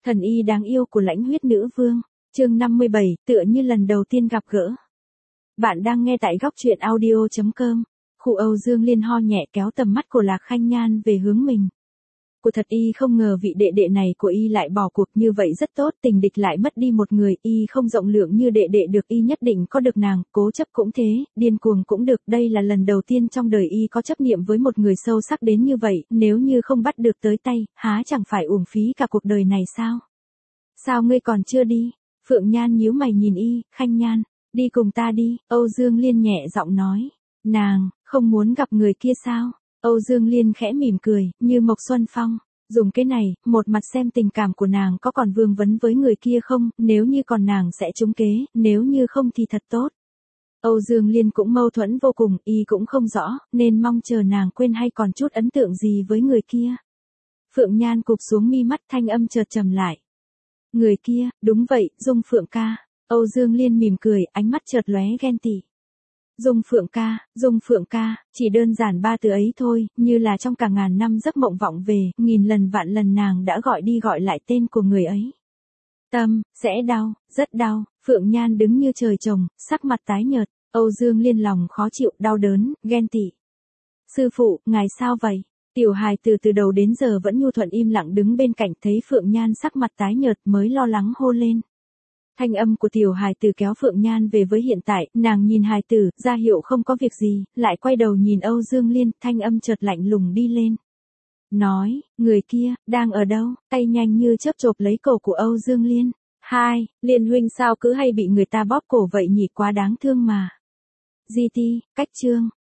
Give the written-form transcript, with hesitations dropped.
Thần y đáng yêu của lãnh huyết nữ vương, chương 57, tựa như lần đầu tiên gặp gỡ. Bạn đang nghe tại góc truyện audio.com. Khu Âu Dương Liên ho nhẹ kéo tầm mắt của Lạc Khanh Nhan về hướng mình. Cô thật y không ngờ vị đệ đệ này của y lại bỏ cuộc như vậy rất tốt, tình địch lại mất đi một người, y không rộng lượng như đệ đệ được, y nhất định có được nàng, cố chấp cũng thế, điên cuồng cũng được, đây là lần đầu tiên trong đời y có chấp niệm với một người sâu sắc đến như vậy, nếu như không bắt được tới tay, há chẳng phải uổng phí cả cuộc đời này sao? Sao ngươi còn chưa đi? Phượng Nhan nhíu mày nhìn y, Khanh Nhan, đi cùng ta đi, Âu Dương Liên nhẹ giọng nói. Nàng, không muốn gặp người kia sao? Âu Dương Liên khẽ mỉm cười, như Mộc Xuân Phong. Dùng cái này, một mặt xem tình cảm của nàng có còn vương vấn với người kia không, nếu như còn nàng sẽ trúng kế, nếu như không thì thật tốt. Âu Dương Liên cũng mâu thuẫn vô cùng, y cũng không rõ, nên mong chờ nàng quên hay còn chút ấn tượng gì với người kia. Phượng Nhan cụp xuống mi mắt, thanh âm chợt trầm lại. Người kia, đúng vậy, Dung Phượng ca. Âu Dương Liên mỉm cười, ánh mắt chợt lóe ghen tị. Dung Phượng ca, chỉ đơn giản ba từ ấy thôi, như là trong cả ngàn năm giấc mộng vọng về, nghìn lần vạn lần nàng đã gọi đi gọi lại tên của người ấy. Tâm, sẽ đau, rất đau, Phượng Nhan đứng như trời trồng, sắc mặt tái nhợt, Âu Dương Liên lòng khó chịu, đau đớn, ghen tị. Sư phụ, ngài sao vậy? Tiểu hài từ đầu đến giờ vẫn nhu thuận im lặng đứng bên cạnh, thấy Phượng Nhan sắc mặt tái nhợt mới lo lắng hô lên. Thanh âm của tiểu hài tử kéo Phượng Nhan về với hiện tại, nàng nhìn hài tử, ra hiệu không có việc gì, lại quay đầu nhìn Âu Dương Liên, thanh âm chợt lạnh lùng đi lên. Nói, người kia, đang ở đâu? Tay nhanh như chớp chộp lấy cổ của Âu Dương Liên. Hai, Liên huynh sao cứ hay bị người ta bóp cổ vậy nhỉ, quá đáng thương mà. GT, cách chương,